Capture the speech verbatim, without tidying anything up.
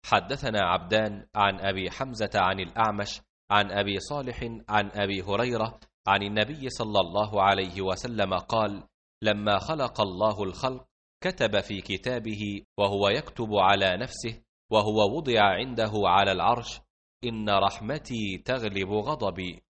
حدثنا عبدان عن أبي حمزة عن الأعمش عن أبي صالح عن أبي هريرة عن النبي صلى الله عليه وسلم قال: لما خلق الله الخلق كتب في كتابه وهو يكتب على نفسه وهو وضع عنده على العرش: إن رحمتي تغلب غضبي.